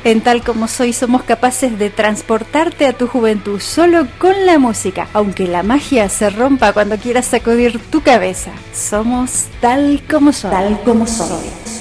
En Tal Como Soy somos capaces de transportarte a tu juventud solo con la música, aunque la magia se rompa cuando quieras sacudir tu cabeza. Somos Tal Como Soy. Tal Como Soy.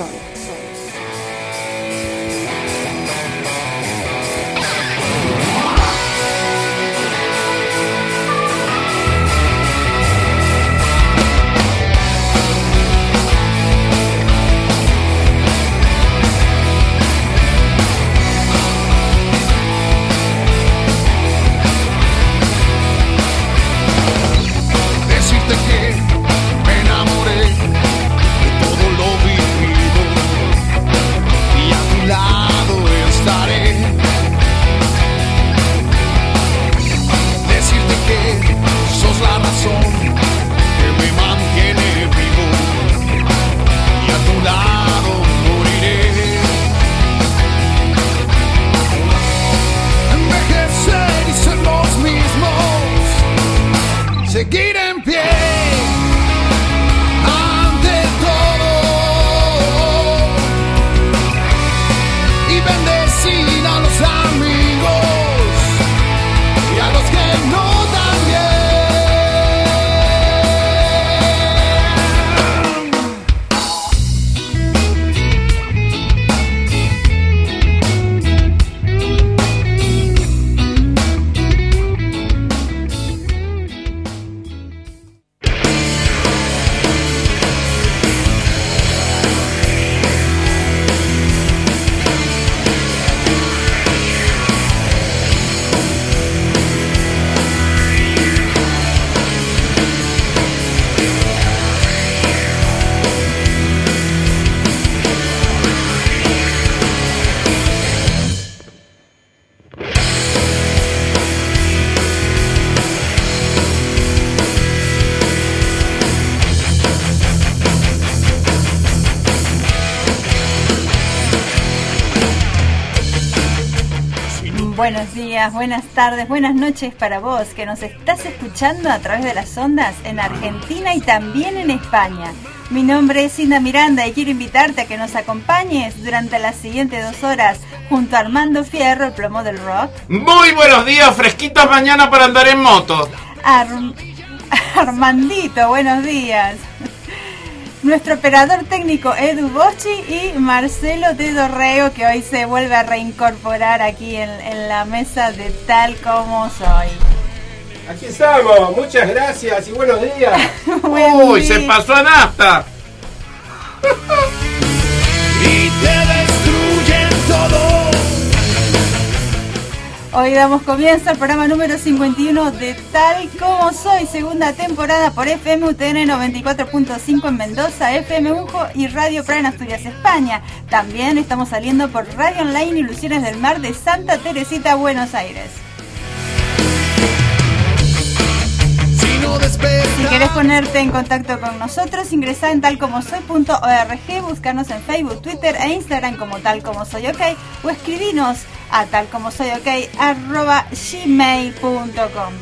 Buenos días, buenas tardes, buenas noches para vos que nos estás escuchando a través de las ondas en Argentina y también en España. Mi nombre es Cinda Miranda y quiero invitarte a que nos acompañes durante las siguientes 2 horas junto a Armando Fierro, el plomo del rock. Muy buenos días, fresquitas mañana para andar en moto. Armandito, buenos días. Nuestro operador técnico Edu Boschi y Marcelo Tedorreo, que hoy se vuelve a reincorporar aquí en la mesa de Tal Como Soy. Aquí estamos, muchas gracias y buenos días. Uy, se pasó a nafta. Y te destruyen todo. Hoy damos comienzo al programa número 51 de Tal Como Soy, segunda temporada por FM UTN 94.5 en Mendoza, FM Unjo y Radio Pro en Asturias, España. También estamos saliendo por Radio Online Ilusiones del Mar de Santa Teresita, Buenos Aires. Si querés ponerte en contacto con nosotros, ingresá en talcomosoy.org, búscanos en Facebook, Twitter e Instagram como Tal Como Soy OK o escribinos a talcomosoyok@gmail.com.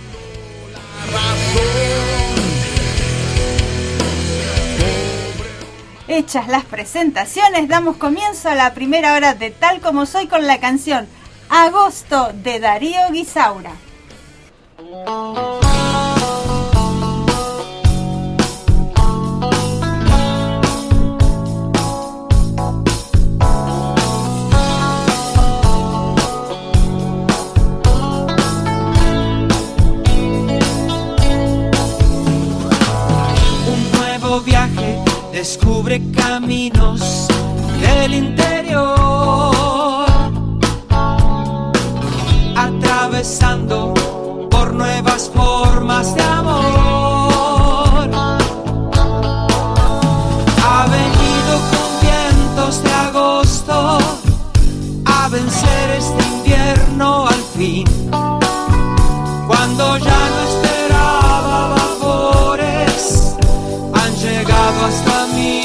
Hechas las presentaciones, damos comienzo a la primera hora de Tal Como Soy con la canción Agosto de Darío Guisaura. Viaje, descubre caminos del interior, atravesando por nuevas formas de amor. Ha venido con vientos de agosto a vencer este invierno al fin, cuando ya no esperaba vapores han llegado hasta mí.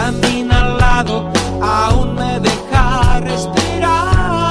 camina al lado, aún me deja respirar.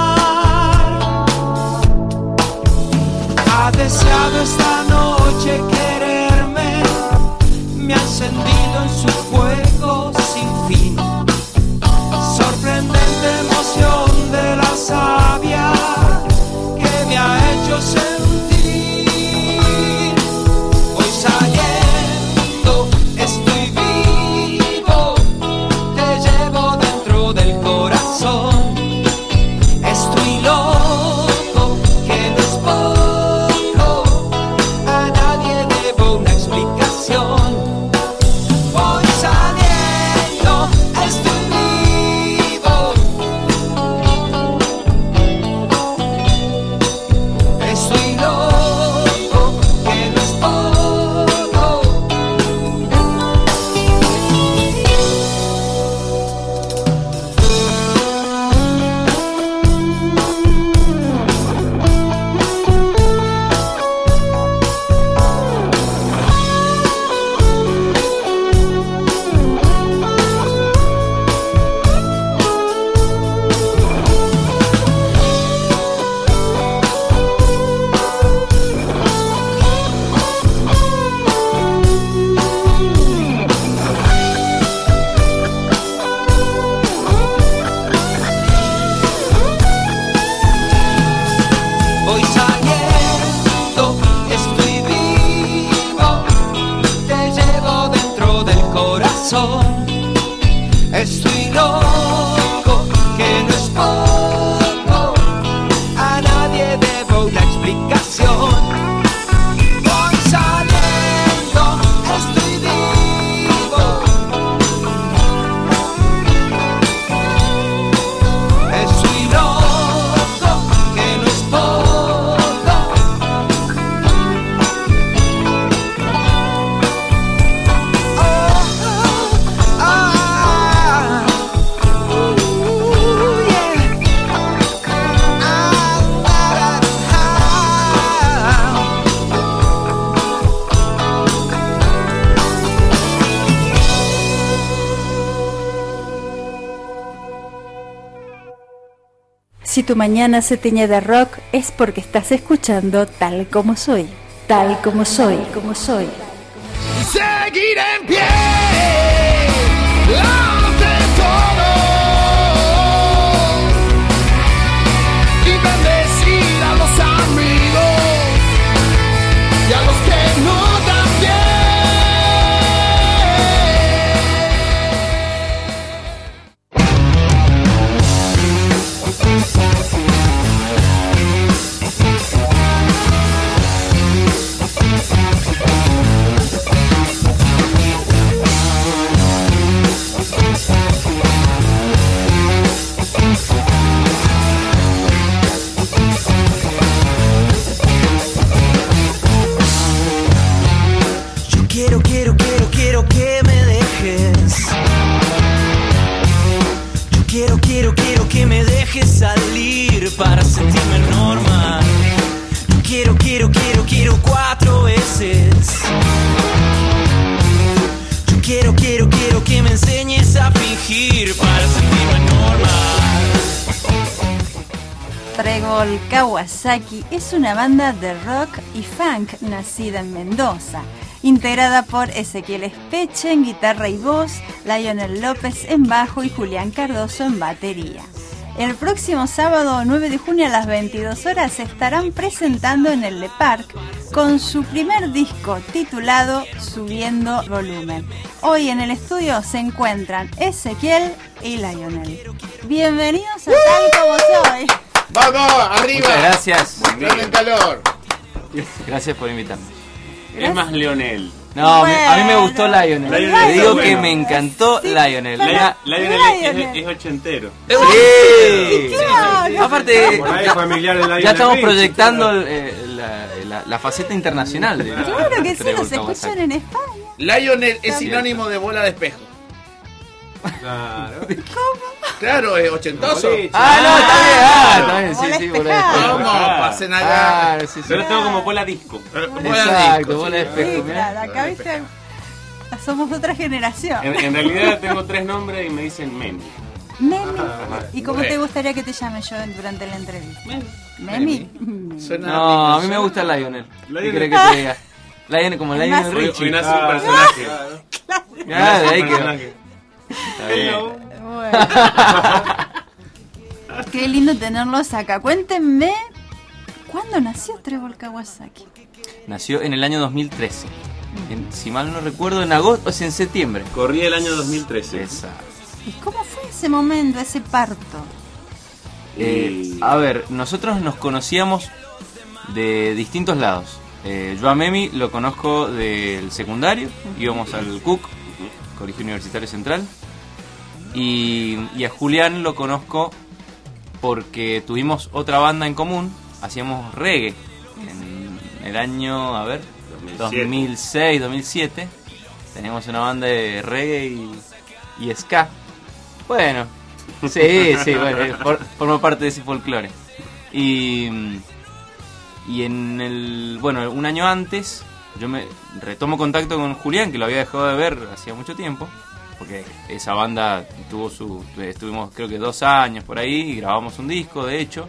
Ha deseado esta noche quererme, me ha encendido en su fuego sin fin. Sorprendente emoción de la savia que me ha hecho sentir. Voy saliendo, estoy vivo, te llevo dentro del corazón. Estoy loco, que no es poco, a nadie debo una explicación. Voy saliendo, estoy vivo, estoy loco, que no es poco. Voy saliendo, estoy vivo, te llevo dentro del corazón. Estoy loco, que no es poco, a nadie debo una explicación. Voy saliendo, estoy vivo, estoy loco, que no es poco. Si tu mañana se tiñe de rock es porque estás escuchando Tal Como Soy. Tal como soy, como soy. Seguir en pie, ante todo, y bendecir a los amigos y a los que no también. Quiero que me dejes. Yo quiero que me dejes salir para sentirme normal. Yo quiero 4 veces. Yo quiero que me enseñes a fingir para sentirme normal. Trébol Kawasaki es una banda de rock y funk nacida en Mendoza, integrada por Ezequiel Espeche en guitarra y voz, Lionel López en bajo y Julián Cardoso en batería. El próximo sábado 9 de junio a las 22 horas se estarán presentando en el Le Parc con su primer disco titulado Subiendo Volumen. Hoy en el estudio se encuentran Ezequiel y Lionel. Bienvenidos a Tal Como Soy. ¡Vamos! ¡Arriba! Muchas gracias. Entrando en calor. Gracias por invitarme. Es más Leonel. No, Bueno. a mí me gustó Lionel. Lionel Le es digo bueno. que me encantó Sí, Lionel. pero- Lionel es ochentero. Sí. Claro. Aparte, Por ahí es familiar de la ya estamos Richie, proyectando claro. la faceta internacional de Claro que sí, Trébol los escuchan Kawasaki. en España. Lionel es sinónimo de bola de espejo. Claro. Claro, es ochentoso. Boliche. Está bien, Bola sí, espejada. Vamos, pasen acá. Sí, sí. Yo lo tengo como bola disco. Exacto, bola de espejo. Sí, mirá. claro, acá viste. Somos otra generación. En realidad tengo 3 nombres y me dicen Memi. Memi. Ajá. ¿Y cómo te gustaría que te llame yo durante la entrevista? Memi. No, a mí me gusta Lionel. ¿Qué querés que te diga? Lionel como Es Lionel más- Hoy Richie. nace un personaje. Ah, de ahí Un que... personaje. Está bien. Bueno. Qué lindo tenerlos acá. Cuéntenme, ¿cuándo nació Trébol Kawasaki? Nació en el año 2013. Si mal no recuerdo, en agosto, o sea, en septiembre. Corría el año 2013. Exacto. ¿Y cómo fue ese momento, ese parto? A ver, nosotros nos conocíamos de distintos lados. Yo a Memi lo conozco del secundario, íbamos al CUC, Colegio Universitario Central, y a Julián lo conozco porque tuvimos otra banda en común, hacíamos reggae en el año, 2006, 2007, teníamos una banda de reggae y ska. Bueno, sí, bueno, forma parte de ese folclore. Y un año antes yo me retomo contacto con Julián, que lo había dejado de ver hacía mucho tiempo, porque esa banda estuvimos creo que 2 años por ahí y grabamos un disco, de hecho.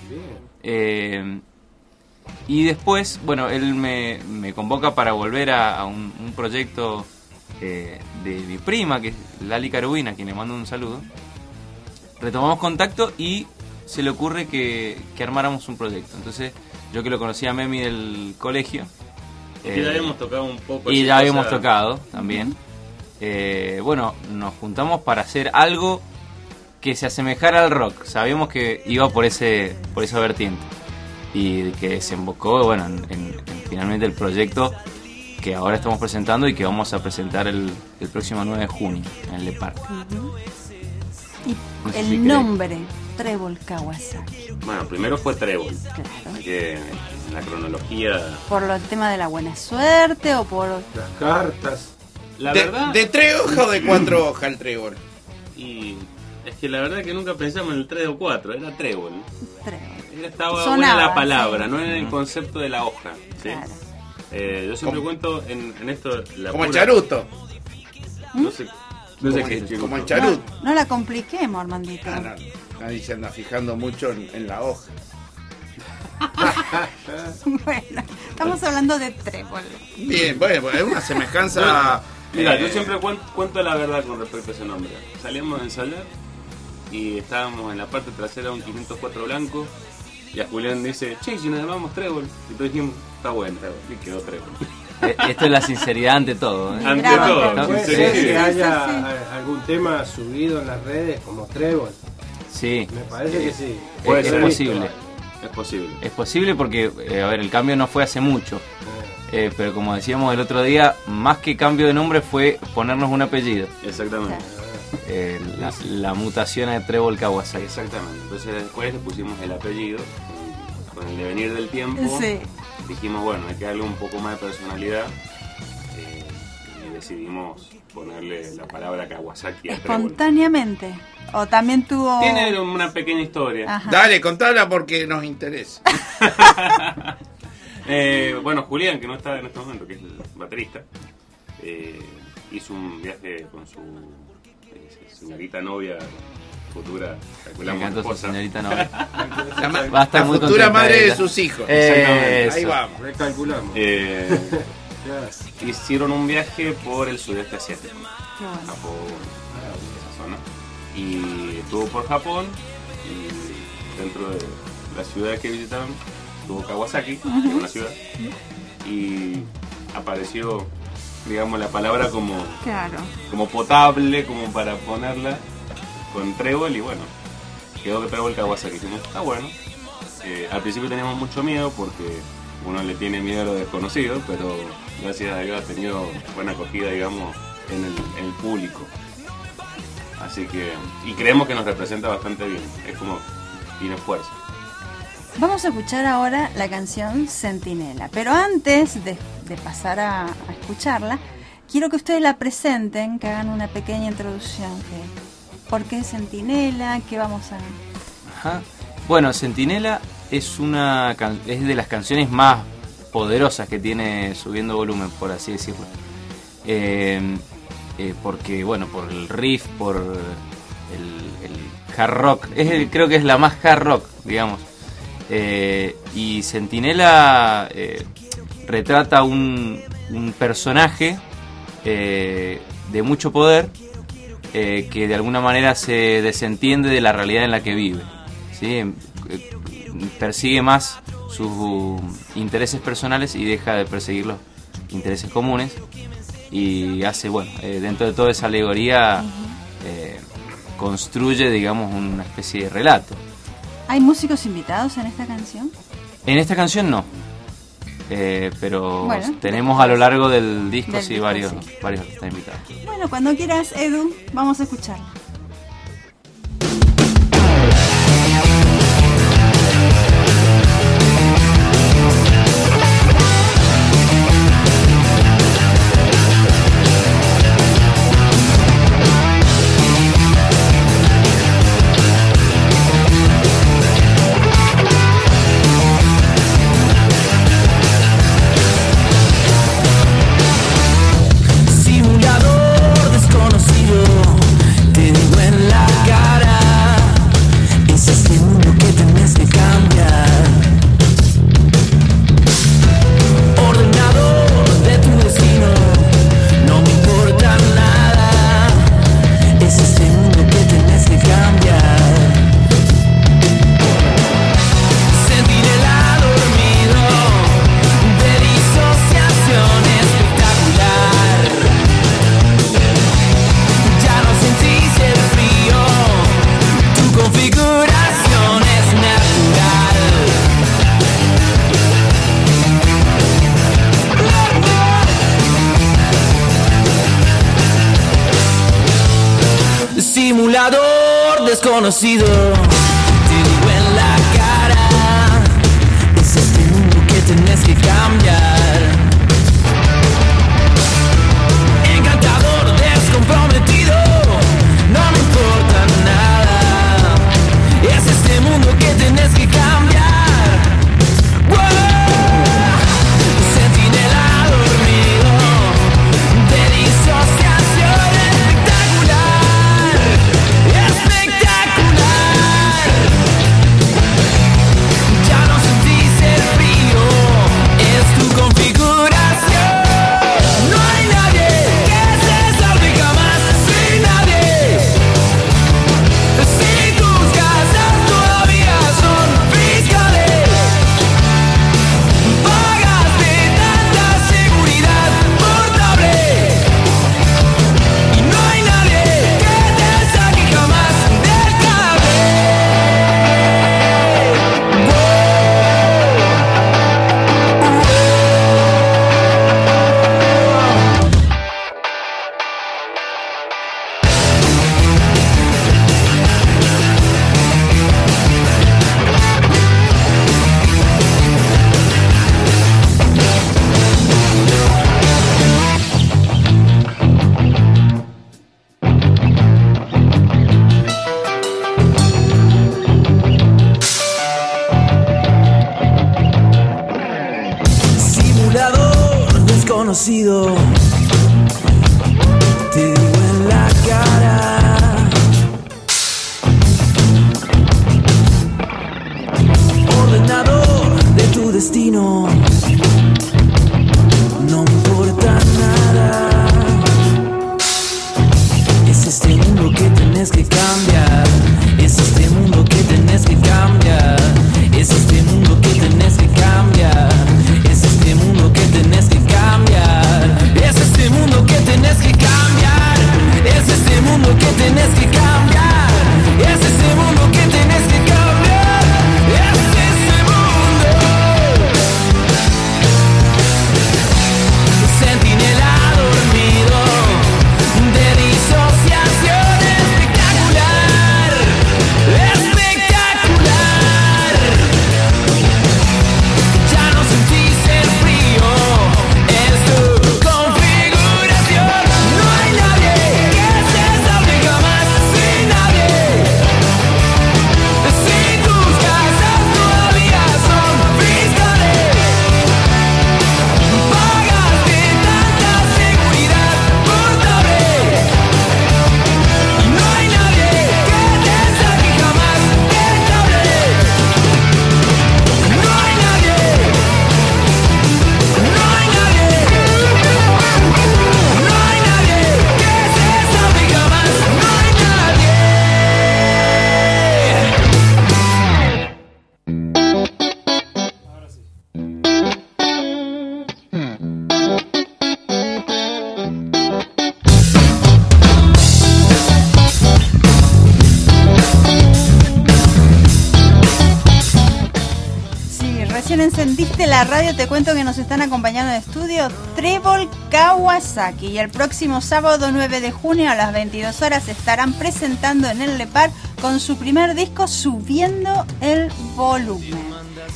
Y después, bueno, él me convoca para volver a un proyecto de mi prima, que es Lali Carubina, a quien le mando un saludo. Retomamos contacto y se le ocurre que armáramos un proyecto. Entonces, yo que lo conocía a Memi del colegio. Y ya habíamos tocado un poco. Y así, ya habíamos cosa- tocado también. Bueno, nos juntamos para hacer algo que se asemejara al rock. Sabíamos que iba por esa vertiente. Y que desembocó, bueno, en finalmente el proyecto que ahora estamos presentando y que vamos a presentar el próximo 9 de junio en el Parque. Y No sé el si querés. nombre, Trébol Kawasaki. Bueno, primero fue Trébol. Claro. Que en la cronología. ¿Por el tema de la buena suerte o por...? Las cartas. La verdad. ¿De 3 hojas o de 4 hojas el trébol? Y es que la verdad que nunca pensamos en el 3 o 4, era Trébol. Trébol. Estaba Sonaba, buena la palabra, sí. no en el concepto de la hoja. ¿sí? Claro. Yo siempre cuento en esto. La Como el pura- charuto. No sé qué es charuto. Como el charuto. No la compliquemos, Armandito. Ah, no, nadie se anda fijando mucho en la hoja. Bueno, estamos hablando de Trébol. Bien, bueno, es una semejanza. Mira, yo siempre cuento la verdad con respecto a ese nombre. Salíamos a ensayar y estábamos en la parte trasera de un 504 blanco y a Julián dice, che, si nos llamamos Trébol. Y todos dijimos, está bueno, y quedó Trébol. Esto es la sinceridad ante todo. Ante Bravo. todo, Puede Sí, ser sí, que sí, haya sí. algún tema subido en las redes como Trébol. Sí, Me parece que sí. Puede es ser. posible. Es posible. Es posible porque, el cambio no fue hace mucho. Pero como decíamos el otro día, más que cambio de nombre fue ponernos un apellido. Exactamente. La mutación a Trébol Kawasaki. Exactamente. Entonces después le pusimos el apellido. Con el devenir del tiempo, Sí. dijimos, bueno, hay que darle un poco más de personalidad. Y decidimos ponerle la palabra Kawasaki a Trébol. Espontáneamente. O también tuvo... Tiene una pequeña historia. Ajá. Dale, contala porque nos interesa. Bueno, Julián, que no está en este momento, que es el baterista, hizo un viaje con su señorita novia, futura, Me calculamos, encantó su esposa. señorita novia. La, Va a estar la muy futura contenta madre de ella. sus hijos. Exactamente. Ahí Eso. vamos. Recalculamos. Hicieron un viaje por el sudeste asiático, Qué bueno. Japón, esa zona, y estuvo por Japón, y dentro de la ciudad que visitaron estuvo Kawasaki, que es una ciudad, y apareció, digamos, la palabra como Claro. potable, como para ponerla con Trébol, y bueno, quedó Trébol Kawasaki. Dijimos, está bueno. Al principio teníamos mucho miedo porque uno le tiene miedo a lo desconocido, pero gracias a Dios ha tenido buena acogida, digamos, en el público. Así que, y creemos que nos representa bastante bien, es como, tiene fuerza. Vamos a escuchar ahora la canción Centinela, pero antes de pasar a escucharla, quiero que ustedes la presenten, que hagan una pequeña introducción. ¿Por qué Centinela? ¿Qué vamos a...? Ajá. Bueno, Centinela es de las canciones más poderosas que tiene Subiendo Volumen, por así decirlo. porque, bueno, por el riff, por el hard rock. Creo que es la más hard rock, digamos. Y Centinela retrata un personaje de mucho poder, que de alguna manera se desentiende de la realidad en la que vive, ¿sí? Persigue más sus intereses personales y deja de perseguir los intereses comunes, y hace, bueno, dentro de toda esa alegoría construye, digamos, una especie de relato. ¿Hay músicos invitados en esta canción? En esta canción no, pero bueno, tenemos a lo largo del disco, sí, disco, varios sí. artistas invitados. Bueno, cuando quieras, Edu, vamos a escucharla. Simulador desconocido, te digo en la cara, es este mundo que tenés que cambiar. Ordenador de tu destino, no me importa nada, es este mundo que tenés que cambiar. Centinela dormido, de disociación espectacular. Ya no sentís el frío, tu configuración es natural. Simulador desconocido, te digo en la cara, es este mundo que tenés que cambiar. Encantador, descomprometido, no me importa nada, es este mundo que tenés que cambiar. ¡Wow! Centinela dormido, de disociación espectacular, espectacular. Ya no sentís el frío, es tu configuración. No hay nadie que se salve jamás, sin nadie. Si tus casas todavía son fiscales, pagaste tanta seguridad portable, y no hay nadie que te saque jamás del cable. Simulador desconocido, te digo en la cara, ordenador de tu destino, no me importa nada, es este mundo que tenés que cambiar, es este mundo que tenés que cambiar, es este mundo que tenés que cambiar, es este mundo que tenés que cambiar, es este mundo que tenés que cambiar, es este mundo que tenés que cambiar, es este mundo que tenés que cambiar, es este mundo. Centinela dormido, de disociación espectacular, espectacular. Ya no se encendiste la radio, te cuento que nos están acompañando en estudio Trébol Kawasaki. Y el próximo sábado 9 de junio a las 22 horas estarán presentando en el Lepar con su primer disco Subiendo el Volumen.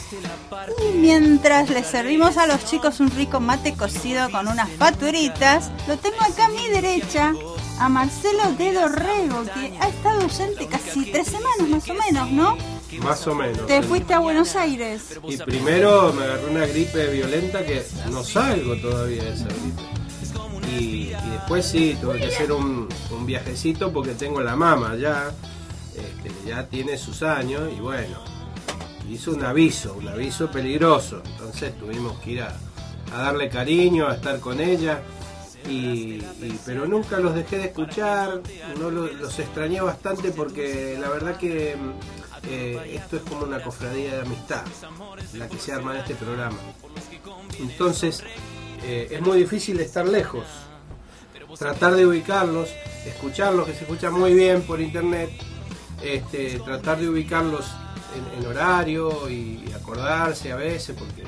Y mientras les servimos a los chicos un rico mate cocido con unas faturitas, lo tengo acá a mi derecha, a Marcelo de Dorrego, que ha estado ausente casi 3 semanas más o menos, ¿no? Más o menos. Te fuiste a Buenos Aires. Y primero me agarró una gripe violenta que no salgo todavía de esa gripe. Y después sí, tuve que hacer un viajecito porque tengo la mama ya, ya tiene sus años y bueno, hizo un aviso peligroso. Entonces tuvimos que ir a darle cariño, a estar con ella. Pero nunca los dejé de escuchar, no los extrañé bastante porque la verdad que esto es como una cofradía de amistad, la que se arma en este programa. Entonces es muy difícil estar lejos, tratar de ubicarlos, escucharlos, que se escuchan muy bien por internet, tratar de ubicarlos en horario y acordarse a veces porque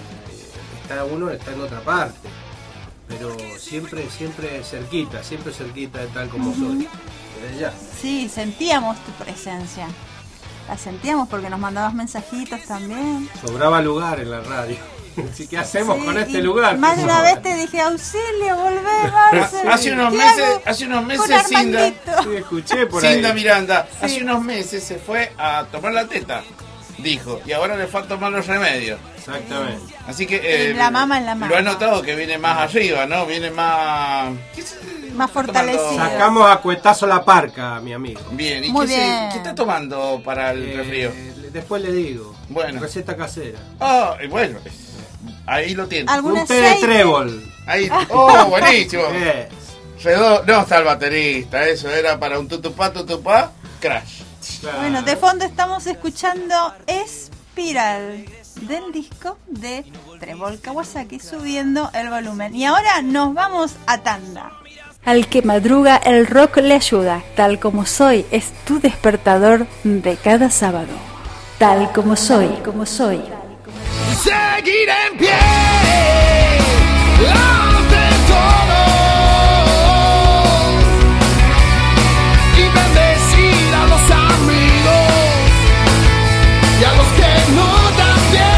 uno está en otra parte. Pero siempre cerquita de Tal Como Soy. Desde ya. Sí, sentíamos tu presencia. La sentíamos porque nos mandabas mensajitos también. Sobraba lugar en la radio. Así que hacemos Sí, con este y lugar. más de una vez te dije, auxilio, volvé, Marcel. Hace unos meses Cinda, Sí, escuché por ahí. Cinda Miranda, Sí. hace unos meses se fue a tomar la teta, dijo, y ahora le fue a tomar los remedios. Exactamente. Así que En la mama, en la mama. lo he notado que viene más arriba, ¿no? Viene más... Más fortalecido. Sacamos a cuetazo la parca, mi amigo. Bien, ¿y Muy qué, bien. qué está tomando para el resfrío? Después le digo. Bueno. Receta casera. Ah, bueno, ahí lo tiene. ¿Algún Un té de aceite? trébol. Ahí, oh, buenísimo. Yes. No está el baterista, eso era para un tutupá, crash. Claro. Bueno, de fondo estamos escuchando Espiral del disco de Trébol Kawasaki, Subiendo el Volumen. Y ahora nos vamos a tanda. Al que madruga el rock le ayuda. Tal Como Soy es tu despertador de cada sábado. Tal como soy, como soy. Seguir en pie ante todo y bendecir a los amigos y a los que no también.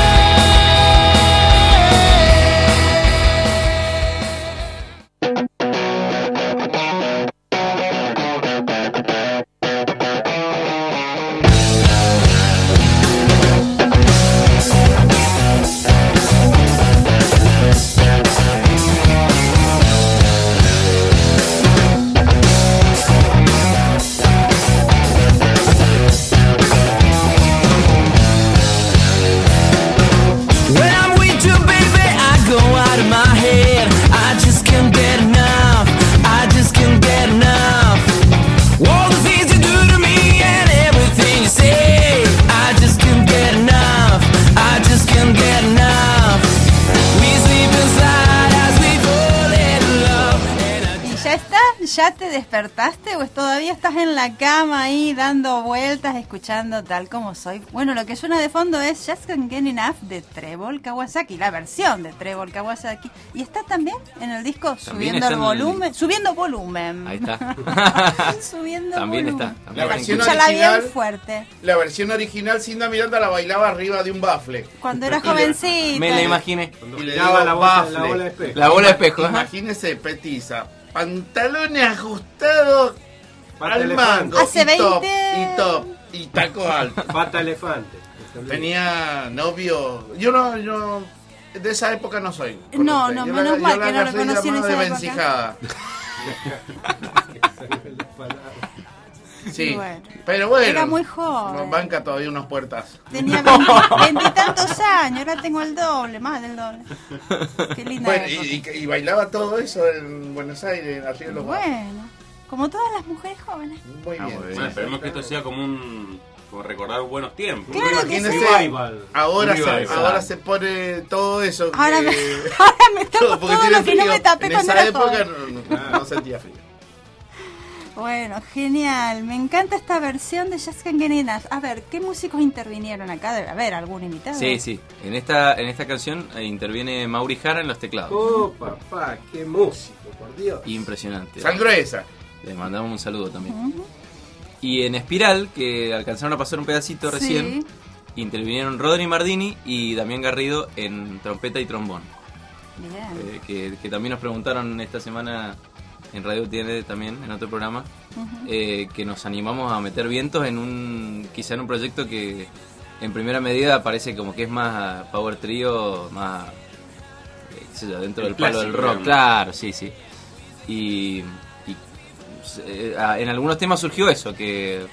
When I'm with you, baby, I go out of my head. I just can't get enough. I just can't get enough. All the things you do to me and everything you say. I just can't get enough. I just can't get enough. We sleep inside as we fall in love. And I ¿Y ya estás? ¿Ya te despertaste o todavía estás en la cama ahí dando vueltas, escuchando Tal Como Soy? Bueno, lo que suena de fondo es Just Can't Get Enough de Trébol Kawasaki, la versión de Trébol Kawasaki. Y está también en el disco Subiendo está el en el Volumen. Subiendo Volumen. Ahí está. Subiendo También volumen. está. La versión Escúchala original, bien fuerte. la versión original, Cinda Miranda la bailaba arriba de un bafle. Cuando era jovencita. Me la imaginé. Cuando Y le miraba digo la bafle. bola de espejo. La bola de espejo. Imagínese, petiza, pantalones ajustados Pata al elefante. mango. Hace y top, 20. y top, y taco alto. Pata elefante. Tenía novio. Yo no de esa época no soy. con No, usted. no, Yo menos mal que no lo agarré de la conocí en mano esa de época. vencijada. Sí, Bueno. pero bueno. Era muy joven. Nos banca todavía unas puertas. Tenía 20 y tantos años, ahora tengo el doble, más del doble. Qué linda Bueno, época. y bailaba todo eso en Buenos Aires, arriba de los bares. Bueno, como todas las mujeres jóvenes. Muy bien. Bueno, esperemos que esto sea como recordar buenos tiempos. Claro que Imagínese, sí. Revival. ahora, Revival. ahora se pone todo eso. Ahora que- me tapo porque todo tiene lo que no frío. me tapé en cuando esa era época joven. no sentía frío. Bueno, genial. Me encanta esta versión de Jazz Canqueninas. A ver, ¿qué músicos intervinieron acá? Debe haber algún invitado. Sí. En esta canción interviene Mauri Jara en los teclados. Oh, papá, qué músico, por Dios. Impresionante. Sangruesa. Le mandamos un saludo también. Y en Espiral, que alcanzaron a pasar un pedacito recién, intervinieron Rodri Mardini y Damián Garrido en trompeta y trombón. Bien. Que también nos preguntaron esta semana en Radio TN también, en otro programa, que nos animamos a meter vientos quizá en un proyecto que en primera medida parece como que es más power trio, más qué sé yo, dentro El del palo del clásico, rock, digamos. claro, sí. Y en algunos temas surgió eso, que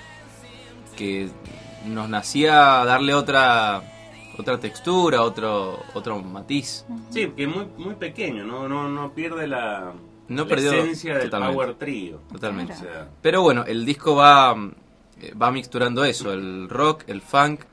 nos nacía darle otra textura, otro matiz. Sí, que es muy pequeño, no pierde la Perdió esencia del totalmente. power trio. Totalmente. O sea, Pero bueno, el disco va mixturando eso, el rock, el funk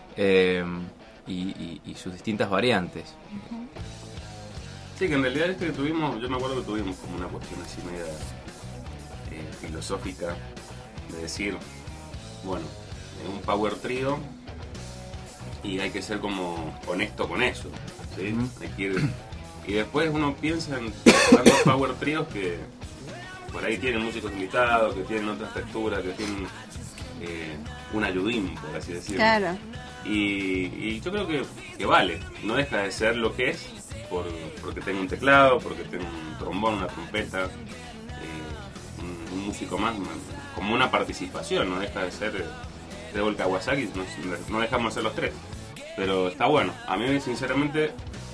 y sus distintas variantes. sí, que en realidad que tuvimos, yo me acuerdo que tuvimos como una cuestión así media filosófica de decir, bueno, es un power trio y hay que ser como honesto con eso, ¿sí? Hay que ir. Y después uno piensa en tantos power tríos que por ahí tienen músicos invitados, que tienen otras texturas, que tienen un ayudín, por así decirlo. Claro. Y yo creo que vale, no deja de ser lo que es, porque tenga un teclado, porque tenga un trombón, una trompeta, un músico más, como una participación, no deja de ser Trébol Kawasaki, no dejamos de ser los tres. Pero está bueno, a mí sinceramente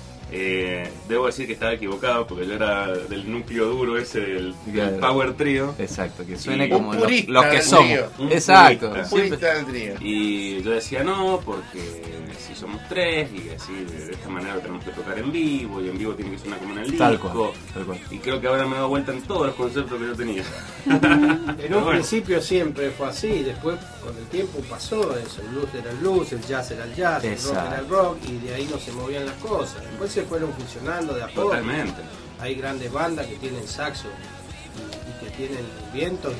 debo decir que estaba equivocado porque yo era del núcleo duro ese del power trio. Exacto, que suene Y como un los purista que del somos. trío. Un Exacto. purista. Siempre- Purista del trío. Y yo decía no, porque si somos tres y así de esta manera lo tenemos que tocar en vivo y en vivo tiene que sonar como en el disco. Tal cual. Y creo que ahora me he dado vuelta en todos los conceptos que yo tenía. En un principio siempre fue así, después con el tiempo pasó eso, el blues era el blues, el jazz era el jazz, el rock era el rock, y de ahí no se movían las cosas. Después se fueron fusionando de a poco. Totalmente. Hay grandes bandas que tienen saxo y que tienen vientos.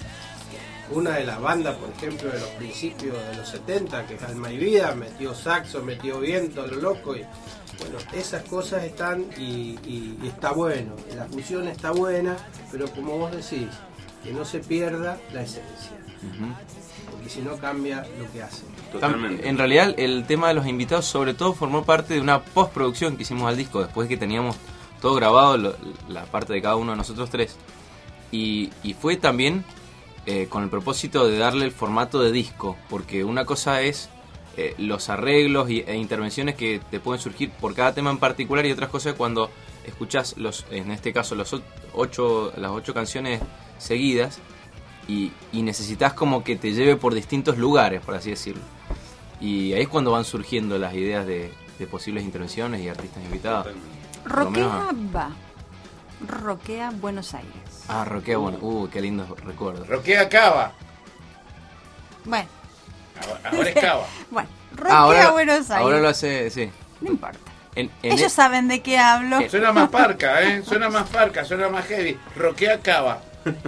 Una de las bandas, por ejemplo, de los principios de los 70, que es Alma y Vida, metió saxo, metió viento, lo loco. Y bueno, esas cosas están y está bueno. La fusión está buena, pero como vos decís, que no se pierda la esencia. Porque si no cambia lo que hace. Totalmente. En realidad el tema de los invitados sobre todo formó parte de una postproducción que hicimos al disco después que teníamos todo grabado, la parte de cada uno de nosotros tres. Y fue también con el propósito de darle el formato de disco, porque una cosa es los arreglos e intervenciones que te pueden surgir por cada tema en particular, y otras cosas cuando escuchás en este caso las 8 canciones seguidas y necesitas como que te lleve por distintos lugares, por así decirlo. Y ahí es cuando van surgiendo las ideas de posibles intervenciones y artistas invitados. Por lo Roquea menos- va. Roquea Buenos Aires. Ah, Roquea, bueno, qué lindos recuerdos. Roquea Cava. Bueno, Ahora es Cava. bueno. Roquea Buenos Aires. Ahora lo hace, sí. No importa. En Ellos saben de qué hablo. Suena más parca, ¿eh? Suena más parca, suena más heavy. Roquea Cava.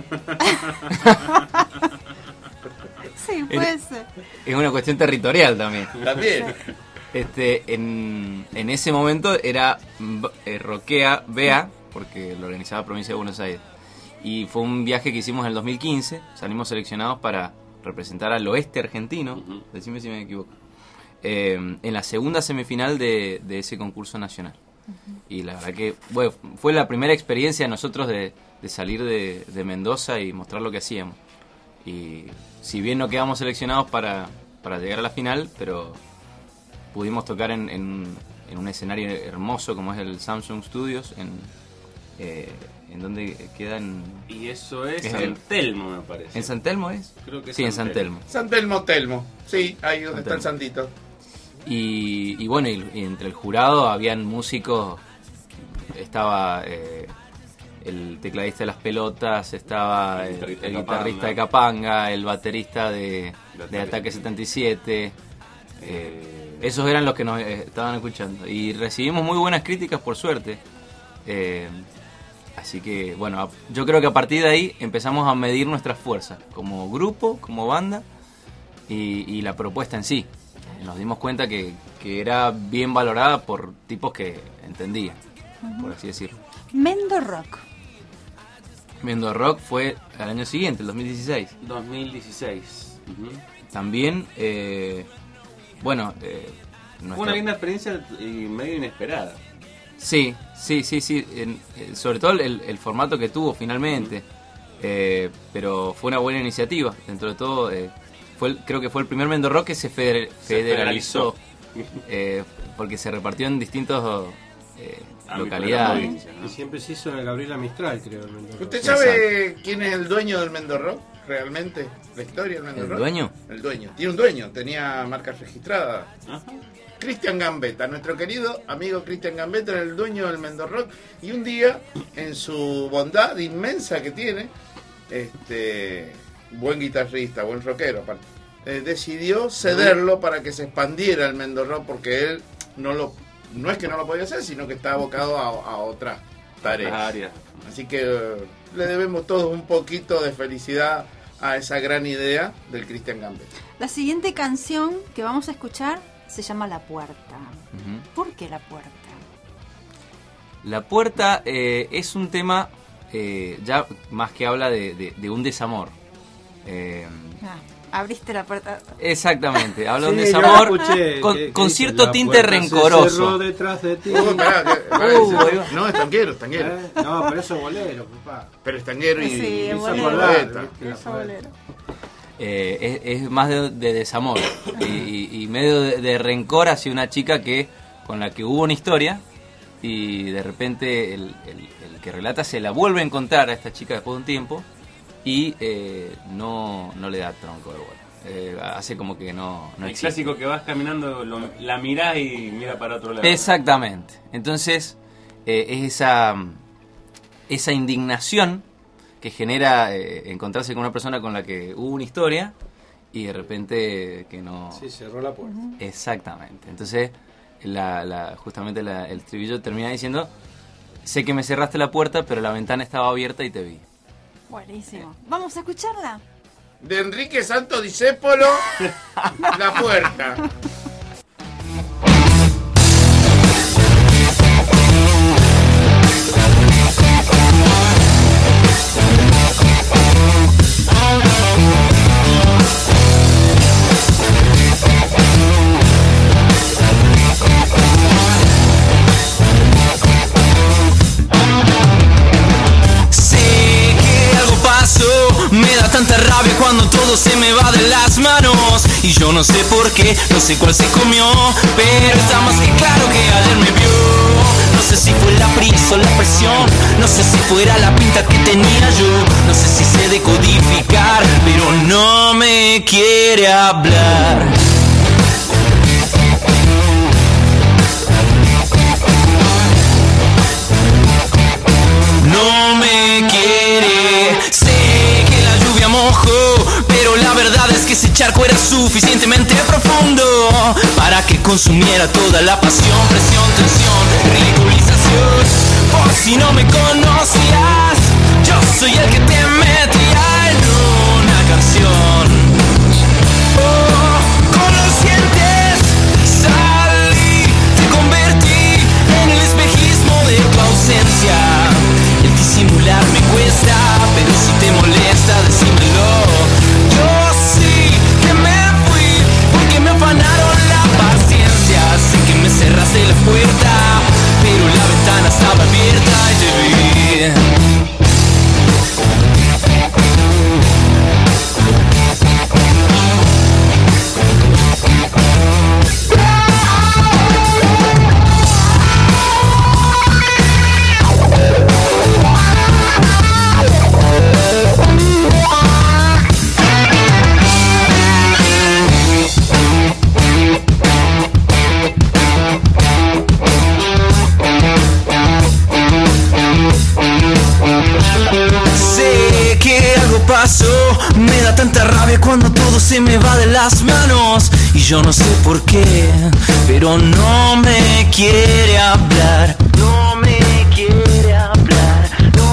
Sí, puede ser. es una cuestión territorial también. También. En ese momento era Roquea Bea, porque lo organizaba Provincia de Buenos Aires. Y fue un viaje que hicimos en el 2015. Salimos seleccionados para representar al oeste argentino, decime si me equivoco, en la segunda semifinal de ese concurso nacional. Y la verdad que bueno, fue la primera experiencia de nosotros de salir de Mendoza y mostrar lo que hacíamos. Y si bien no quedamos seleccionados para llegar a la final, pero pudimos tocar en un escenario hermoso como es el Samsung Studios, en donde quedan... Y eso es Es San el- Telmo, me parece. ¿En San Telmo es? Creo que es Sí, en San San Telmo. Telmo. San Telmo Telmo. Sí, ahí donde está el San santito. Y bueno, y entre el jurado habían músicos, estaba el tecladista de Las Pelotas, estaba El guitarrista el de guitarrista de Capanga. Capanga, el baterista de Ataque 77. Esos eran los que nos estaban escuchando. Y recibimos muy buenas críticas, por suerte. Así que, bueno, yo creo que a partir de ahí empezamos a medir nuestras fuerzas, como grupo, como banda, y la propuesta en sí. Nos dimos cuenta que era bien valorada por tipos que entendían, por así decirlo. Mendo Rock. Mendo Rock fue al año siguiente, el 2016. 2016. También, Fue una linda experiencia y medio inesperada. Sí. Sobre todo el formato que tuvo finalmente. Pero fue una buena iniciativa. Dentro de todo, creo que fue el primer Mendo Rock que se federalizó. Porque se repartió en distintos localidades. Y siempre se hizo en el Gabriela Mistral, creo. El Mendo Rock. ¿Usted sabe quién es el dueño del Mendo Rock? ¿Realmente? ¿La historia del Mendo Rock? ¿El dueño? El dueño. Tiene un dueño, tenía marcas registradas. Cristian Gambetta, nuestro querido amigo Cristian Gambetta era el dueño del Mendo Rock. Y un día, en su bondad inmensa que tiene, buen guitarrista, buen rockero aparte, decidió cederlo para que se expandiera el Mendo Rock, porque él no es que no lo podía hacer, sino que está abocado a otras tareas. Así que le debemos todos un poquito de felicidad a esa gran idea del Cristian Gambetta. La siguiente canción que vamos a escuchar se llama La Puerta. ¿Por qué La Puerta? La Puerta es un tema ya más que habla de un desamor. Abriste la puerta. Exactamente, habla de un desamor con cierto tinte rencoroso. Se cerró detrás de ti. No, es tanguero. No, pero eso es bolero, papá. Pero es tanguero y sí, es bolero. Es más de desamor y medio de rencor hacia una chica con la que hubo una historia, y de repente el que relata se la vuelve a encontrar a esta chica después de un tiempo y no le da tronco de bola. Hace como que no el existe. Clásico que vas caminando, la mirás y mira para otro lado. Exactamente. Entonces es esa indignación que genera encontrarse con una persona con la que hubo una historia y de repente que no... Sí, cerró la puerta. Exactamente. Entonces justamente el estribillo termina diciendo: sé que me cerraste la puerta, pero la ventana estaba abierta y te vi. Buenísimo. Vamos a escucharla. De Enrique Santo Discépolo, La Puerta. Me da tanta rabia cuando todo se me va de las manos. Y yo no sé por qué, no sé cuál se comió, pero está más que claro que ayer me vio. No sé si fue la prisa o la presión, no sé si fuera la pinta que tenía yo, no sé si sé decodificar, pero no me quiere hablar. No me quiere, sé que la lluvia mojó, pero la verdad es que ese charco era suficientemente profundo para que consumiera toda la pasión, presión, tensión, ridiculización. Por si no me conocías, yo soy el que te metía en una canción. Oh, con los dientes salí, te convertí en el espejismo de tu ausencia. El disimular me cuesta, pero si te molesta, decímelo. Yo sí que me fui, porque me afanaron la paciencia. Sé que me cerraste la puerta, pero la ventana estaba abierta y te vi. Sé que algo pasó, me da tanta rabia cuando todo se me va de las manos. Y yo no sé por qué, pero no me quiere hablar. No me quiere hablar, no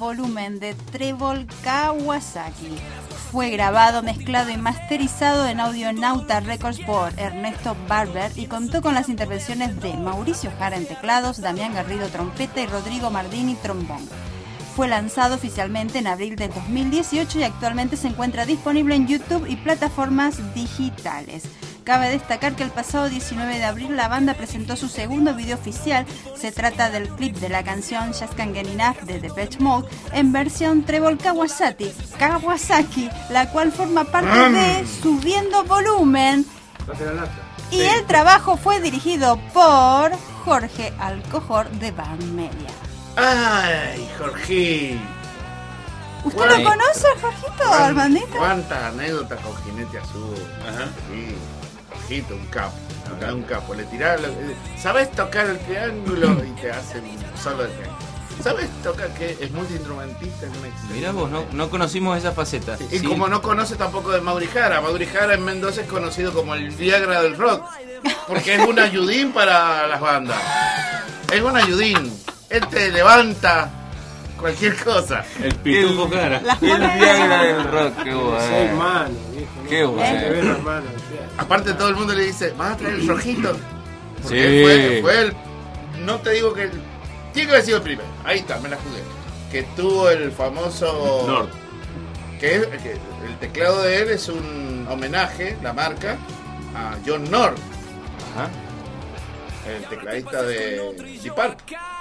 volumen de Trébol Kawasaki. Fue grabado, mezclado y masterizado en Audionauta Records por Ernesto Barber y contó con las intervenciones de Mauricio Jara en teclados, Damián Garrido trompeta y Rodrigo Mardini trombón. Fue lanzado oficialmente en abril del 2018 y actualmente se encuentra disponible en YouTube y plataformas digitales. Cabe destacar que el pasado 19 de abril la banda presentó su segundo video oficial. Se trata del clip de la canción Just Can't Get Enough de Depeche Mode en versión Trébol Kawasaki, la cual forma parte de Subiendo Volumen. Y el trabajo fue dirigido por Jorge Alcojor de Band Media. ¡Ay, Jorge! ¿Usted lo conoce, Jorgito, Armandito? ¿Cuántas anécdotas con Jinete Azul? Ajá. Sí, Jorgito, un capo. Le tirás, ¿sabes tocar el triángulo? Y te hacen solo el triángulo. ¿Sabes tocar que es multiinstrumentista? Mirá vos, no conocimos esa faceta. Y sí, como no conoce tampoco de Mauri Jara. Mauri Jara en Mendoza es conocido como el Viagra del rock, porque es un ayudín para las bandas. Es un ayudín. Él te levanta cualquier cosa. El pitufo Jara. El Viagra del rock, qué bueno. 6 manos, viejo. Qué bueno. Aparte todo el mundo le dice, ¿vas a traer el rojito? Porque Sí. él fue el... No te digo que... Tiene que haber sido el primero. Ahí está, me la jugué. Que tuvo el famoso... Nord. Que el teclado de él es un homenaje, la marca, a John Nord. Ajá. El tecladista de Deep Purple.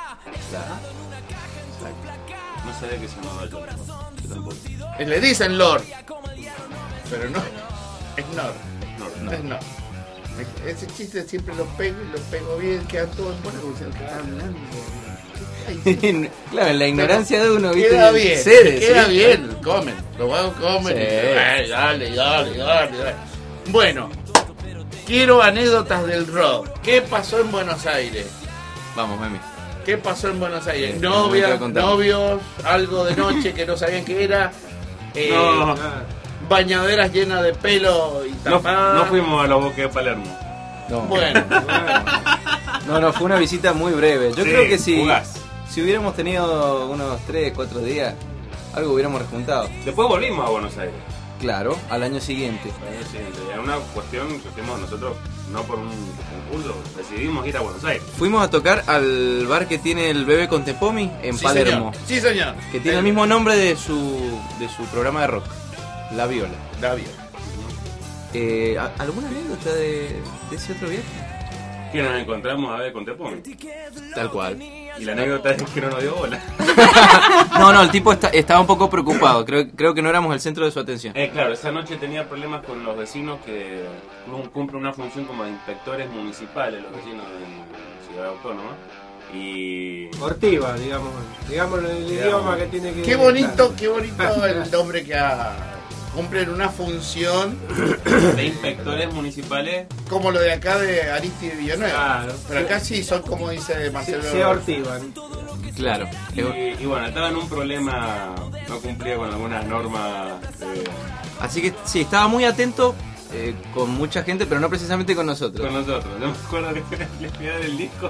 No sabía que se llamaba John. Yo tampoco. Le dicen Lord, pero no es Nord. No es Nord. Ese chiste siempre lo pego bien, quedan todos en buena condición. Que están hablando. Claro, en la ignorancia de uno, ¿viste? Queda bien, Cede, queda ¿sí? bien, comen, los vagos comen. Sí. Y dale. Bueno, quiero anécdotas del rock. ¿Qué pasó en Buenos Aires? Vamos, Memi. ¿Qué pasó en Buenos Aires? No te voy a contar. Novios, algo de noche que no sabían qué era. No. Bañaderas llenas de pelo y tapadas. No fuimos a los bosques de Palermo. No. Bueno, No, fue una visita muy breve. Yo Sí, creo que si hubiéramos tenido unos 3, 4 días, algo hubiéramos rejuntado. Después volvimos a Buenos Aires. Claro, al año siguiente. Al año siguiente. Era una cuestión que hicimos nosotros, no por un concurso, decidimos ir a Buenos Aires. Fuimos a tocar al bar que tiene el Bebé con Tepomi en sí, Palermo. señor. Sí, señor. Que tiene el mismo nombre de su programa de rock, La Viola. David. ¿Alguna anécdota de ese otro viaje? Que nos encontramos a ver con Tepón. Tal cual. Y la anécdota es que no nos dio bola. No, el tipo estaba un poco preocupado. Creo que no éramos el centro de su atención. Claro, esa noche tenía problemas con los vecinos que cumplen una función como de inspectores municipales, los vecinos de Ciudad Autónoma. Y... Ortiva, digamos el idioma que tiene que... Qué bonito el nombre que cumplen una función de inspectores municipales. como lo de acá de Aristide Villanueva. Claro. Pero acá sí son como dice Marcelo. Se ortivan. Claro. Y bueno, estaba en un problema, no cumplía con algunas normas. Así que sí, estaba muy atento con mucha gente, pero no precisamente con nosotros. Con nosotros. Yo me acuerdo que le fui a dar el disco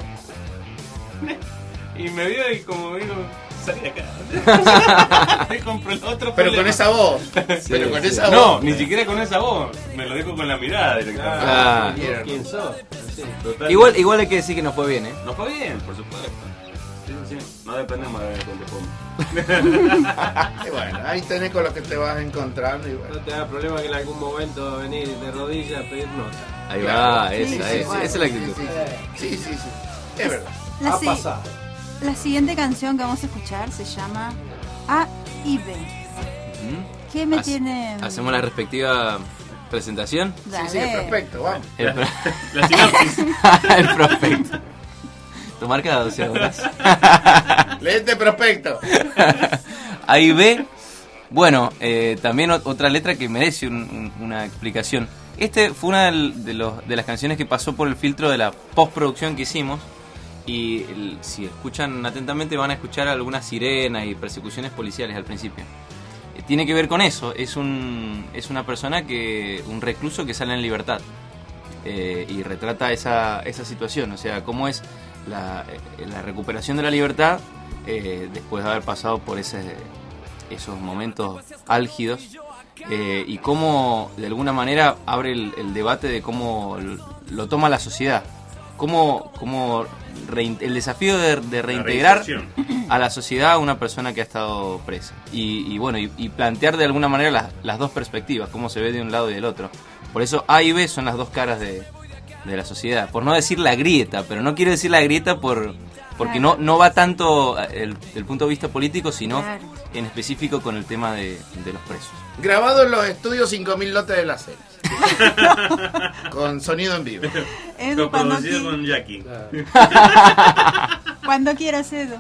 y me vio y como digo, salí de acá. Me compró el otro Pero problema. con esa voz. Sí, Pero con sí. esa No, voz. ni siquiera con esa voz. Me lo dijo con la mirada directamente. Ah. ¿Quién sos? Sí. Total. Igual hay que decir que nos fue bien, ¿eh? Nos fue bien, por supuesto. Sí. No dependemos de con Y bueno, ahí tenés con lo que te vas encontrando. Y bueno. No te da problema que en algún momento va a venir de rodillas a pedir nota. Ahí Claro. va, esa es la actitud. Sí. Es verdad. Ha pasado. La siguiente canción que vamos a escuchar se llama A y B. ¿Qué me tiene...? Hacemos la respectiva presentación. Dale. Sí, perfecto, vamos. La sinopsis. El prospecto. Tomar cada 12 horas. Léete prospecto. Ahí ve. Bueno, también otra letra que merece una explicación. Fue una de las canciones que pasó por el filtro de la postproducción que hicimos. Y si escuchan atentamente van a escuchar algunas sirenas y persecuciones policiales al principio. Tiene que ver con eso. Es una persona un recluso que sale en libertad. y retrata esa situación, o sea, cómo es la recuperación de la libertad después de haber pasado por esos momentos álgidos, y cómo de alguna manera abre el debate de cómo lo toma la sociedad, cómo el desafío de reintegrar a la sociedad a una persona que ha estado presa, y bueno, y plantear de alguna manera las dos perspectivas, cómo se ve de un lado y del otro. Por eso A y B son las dos caras de la sociedad, por no decir la grieta, pero no quiero decir la grieta porque claro, no va tanto el punto de vista político, sino claro, en específico con el tema de los presos. Grabado en los estudios 5000 lotes de la serie. Con sonido en vivo. Producido con Jackie. Claro. Cuando quieras, Edu.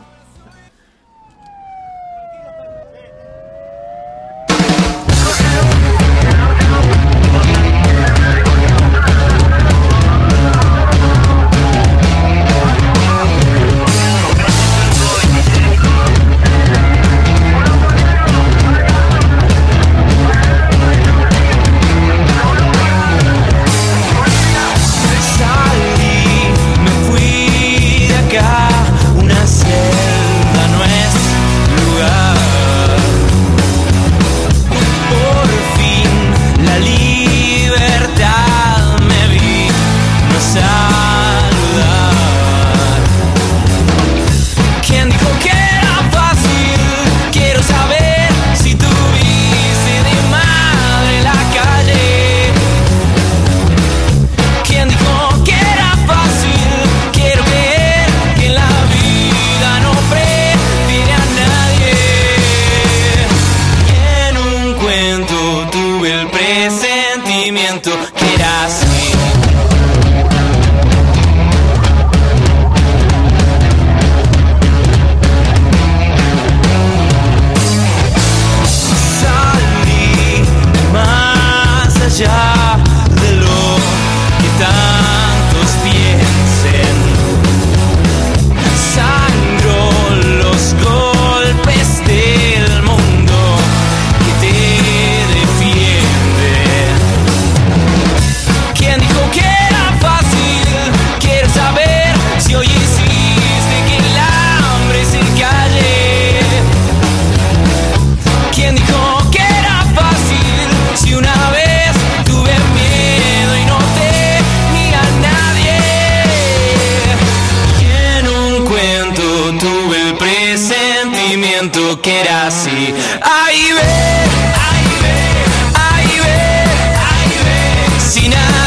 Que era así. Ahí ve, ahí ve, ahí ve, ahí ve. Si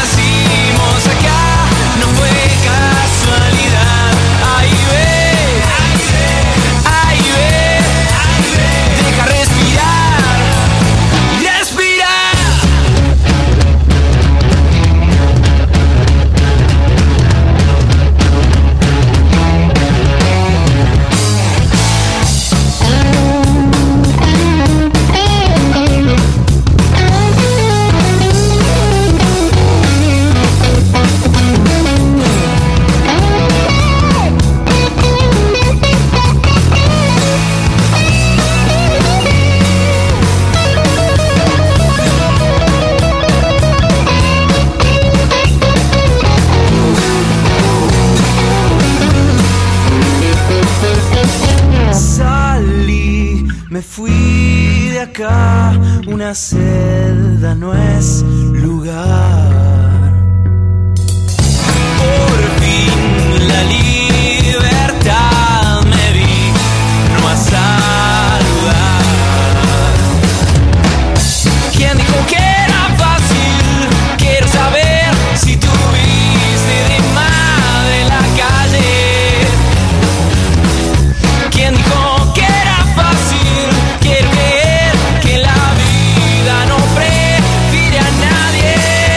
nacimos acá, no fue casualidad. Ahí ve, ahí ve, ahí ve, ahí ve. Deja respirar y respirar. Me fui de acá, una celda no es lugar. Por fin la libertad me vino a saludar. ¿Quién dijo que era fácil? Quiero saber si tuviste de madre en la calle. ¿Quién dijo que era fácil? Quiero creer que la vida no prefiere a nadie.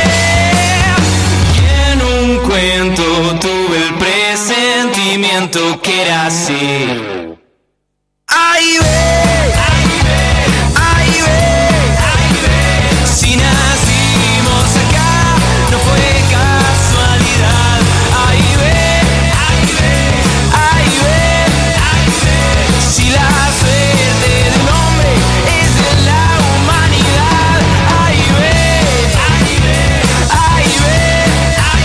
Y en un cuento tuve el presentimiento que era así. Ahí ve, ahí ve, ahí ve, ahí ve. Si nacimos acá, no fue casualidad. Ahí ve, ahí ve, ahí ve, ahí ve. Si la suerte de un hombre es de la humanidad. Ahí ve, ahí ve, ahí ve, ahí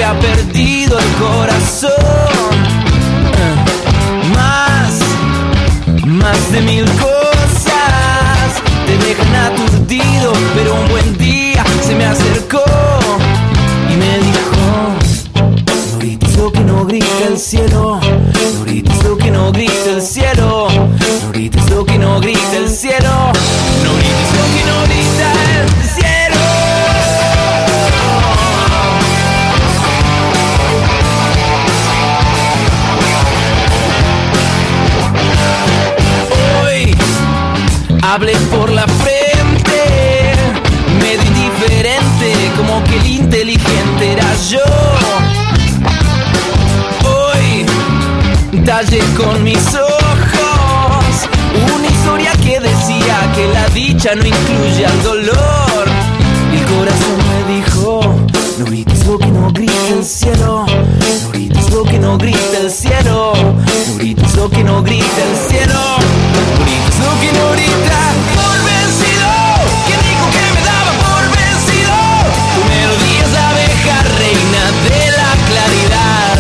había perdido el corazón. Más de 1000 cosas te dejan aturdido, pero un buen día se me acercó y me dijo: no grites lo que no grita el cielo, no grites lo que no grita el cielo, no grites lo que no grita el cielo, no grites lo que no grita el cielo. Hablé por la frente, medio indiferente, como que el inteligente era yo. Hoy tallé con mis ojos una historia que decía que la dicha no incluye al dolor. Y el corazón me dijo: no grites lo que no grita el cielo, no grites lo que no grita el cielo, no grites lo que no grita el cielo, no grites lo que no grita. Por vencido, ¿quién dijo que me daba por vencido? Tu melodía es la abeja reina de la claridad.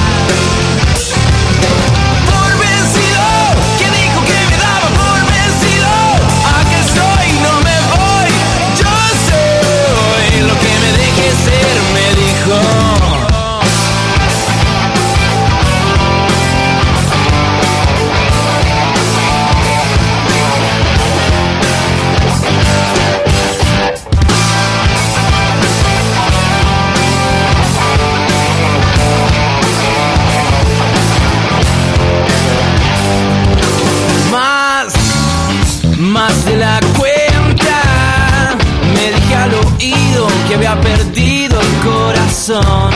Por vencido, ¿quién dijo que me daba por vencido? Aquí estoy, no me voy, yo soy lo que me deje ser, me dijo. Más de la cuenta, me dije al oído que había perdido el corazón.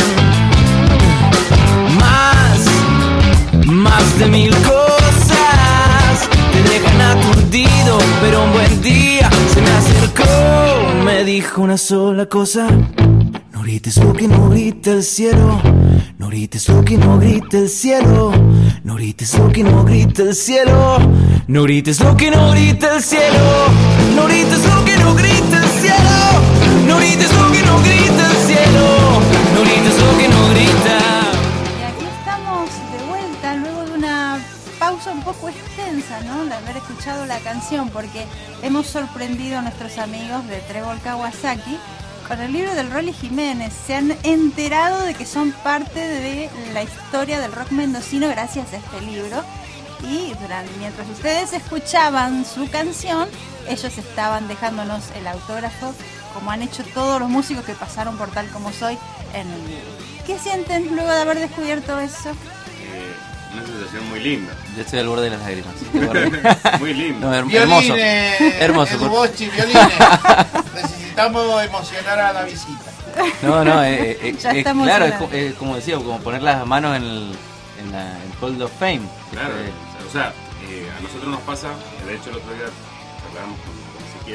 Más de 1000 cosas te dejan aturdido, pero un buen día se me acercó, me dijo una sola cosa: no grites lo que no grita el cielo, no grites lo que no grita el cielo, no grites lo que no grita el cielo, no grites lo que no grita el cielo, no grites lo que no grita el cielo, no grites lo que no grita el cielo, no grites lo que no grita. Y aquí estamos de vuelta luego de una pausa un poco extensa, ¿no? De haber escuchado la canción, porque hemos sorprendido a nuestros amigos de Trébol Kawasaki con el libro del Rolly Jiménez. Se han enterado de que son parte de la historia del rock mendocino gracias a este libro. Y mientras ustedes escuchaban su canción, ellos estaban dejándonos el autógrafo, como han hecho todos los músicos que pasaron por Tal Como Soy en el libro. ¿Qué sienten luego de haber descubierto eso? Una sensación muy linda. Yo estoy al borde de las lágrimas. Muy lindo. No, hermoso. Hermoso. Edubochi, violines. Necesitamos emocionar a la visita. No, Ya está claro, emocionado. es como decía, como poner las manos en el Hall of Fame. Claro, o sea, a nosotros nos pasa, de hecho el otro día hablábamos con Ezequiel,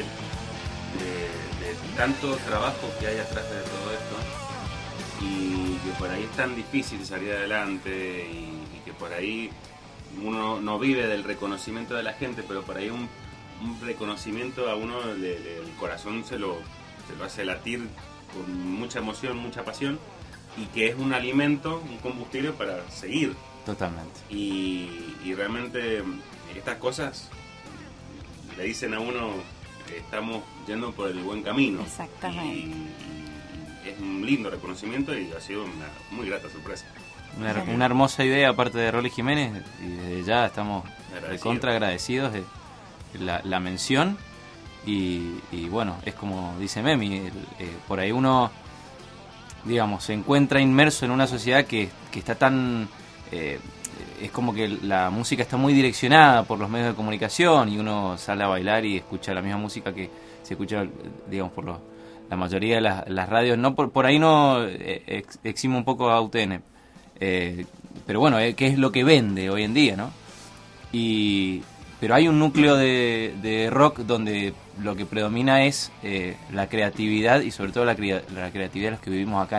de tanto trabajo que hay atrás de todo esto, y que por ahí es tan difícil salir adelante, y que por ahí uno no vive del reconocimiento de la gente, pero por ahí un reconocimiento a uno, el corazón se lo hace latir con mucha emoción, mucha pasión, y que es un alimento, un combustible para seguir. Totalmente. Y realmente estas cosas le dicen a uno que estamos yendo por el buen camino. Exactamente. Y es un lindo reconocimiento y ha sido una muy grata sorpresa. Una hermosa idea aparte de Rolly Jiménez, y desde ya estamos recontra agradecidos de la mención. Y bueno, es como dice Memi, por ahí uno, digamos, se encuentra inmerso en una sociedad que está tan... es como que la música está muy direccionada por los medios de comunicación, y uno sale a bailar y escucha la misma música que se escucha, digamos, por la mayoría de las radios. No por ahí no exime un poco a UTN, pero bueno, que es lo que vende hoy en día, ¿no? Pero hay un núcleo de rock donde lo que predomina es la creatividad, y sobre todo la creatividad de los que vivimos acá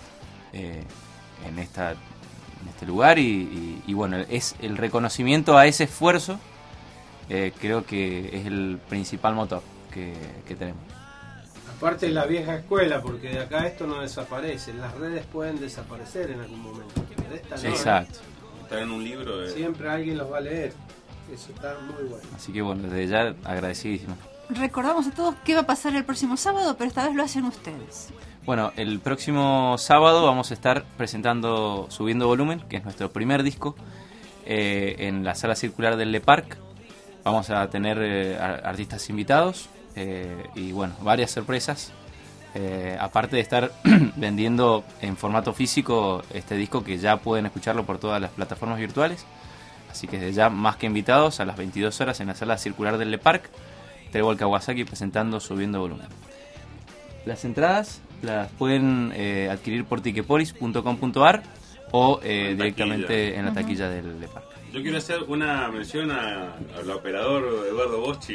en este lugar, y bueno, es el reconocimiento a ese esfuerzo. Creo que es el principal motor que tenemos. Aparte de la vieja escuela, porque de acá esto no desaparece. Las redes pueden desaparecer en algún momento. De esta no. Exacto. Estar en un libro. Siempre alguien los va a leer. Eso está muy bueno. Así que bueno, desde ya agradecidísimo. Recordamos a todos qué va a pasar el próximo sábado, pero esta vez lo hacen ustedes. Bueno, el próximo sábado vamos a estar presentando Subiendo Volumen, que es nuestro primer disco, en la sala circular del Le Parc. Vamos a tener artistas invitados y bueno, varias sorpresas. Aparte de estar vendiendo en formato físico este disco, que ya pueden escucharlo por todas las plataformas virtuales. Así que desde ya más que invitados, a las 22 horas en la sala circular del Le Parc, Trébol Kawasaki presentando Subiendo Volumen. Las entradas las pueden adquirir por tiquepolis.com.ar o directamente en la taquilla del Le Parc. Yo quiero hacer una mención al operador Eduardo Boschi.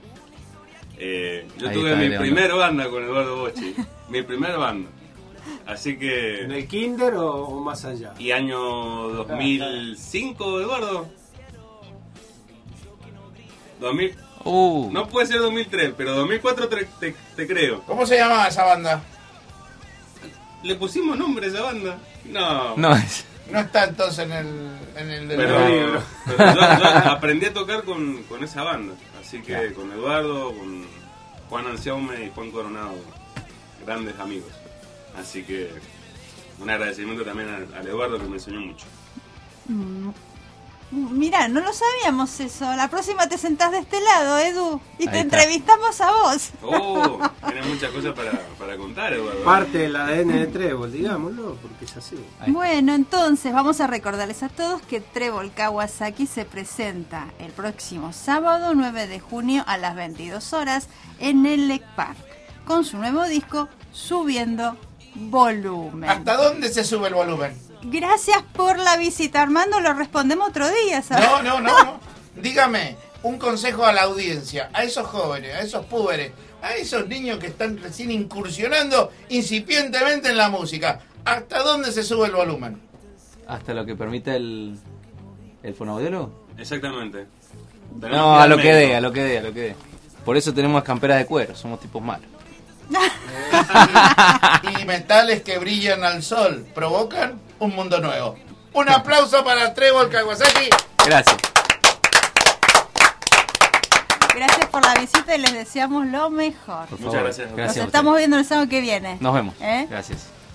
Yo Ahí tuve está, mi Leandro. primer banda con Eduardo Boschi. Mi primer banda. Así que... ¿En el kinder o más allá? ¿Y año 2005, Eduardo? 2000... No puede ser 2003, pero 2004 te creo. ¿Cómo se llamaba esa banda? ¿Le pusimos nombre a esa banda? No. No es. No está entonces en el del Pero libro. yo aprendí a tocar con esa banda. Así que con Eduardo, con Juan Anselme y Juan Coronado, grandes amigos. Así que un agradecimiento también al Eduardo, que me enseñó mucho. Mirá, no lo sabíamos eso. La próxima te sentás de este lado, Edu, y te está. entrevistamos a vos. Oh, tienes muchas cosas para contar, Eduardo. Parte del ADN de Trébol, digámoslo, porque es así. Bueno, entonces vamos a recordarles a todos que Trébol Kawasaki se presenta el próximo sábado 9 de junio a las 22 horas en el Le Parc con su nuevo disco Subiendo Volumen. ¿Hasta dónde se sube el volumen? Gracias por la visita, Armando, lo respondemos otro día, ¿sabes? No. Dígame, un consejo a la audiencia, a esos jóvenes, a esos púberes, a esos niños que están recién incursionando incipientemente en la música. ¿Hasta dónde se sube el volumen? ¿Hasta lo que permite el fonoaudiólogo? Exactamente. No, a lo que dé. Por eso tenemos camperas de cuero, somos tipos malos. Y metales que brillan al sol provocan un mundo nuevo. Un aplauso para Trébol Kawasaki. Gracias. Gracias por la visita y les deseamos lo mejor. Por Muchas favor. gracias. Nos Gracias a estamos ustedes. viendo el sábado que viene. Nos vemos. ¿Eh? Gracias.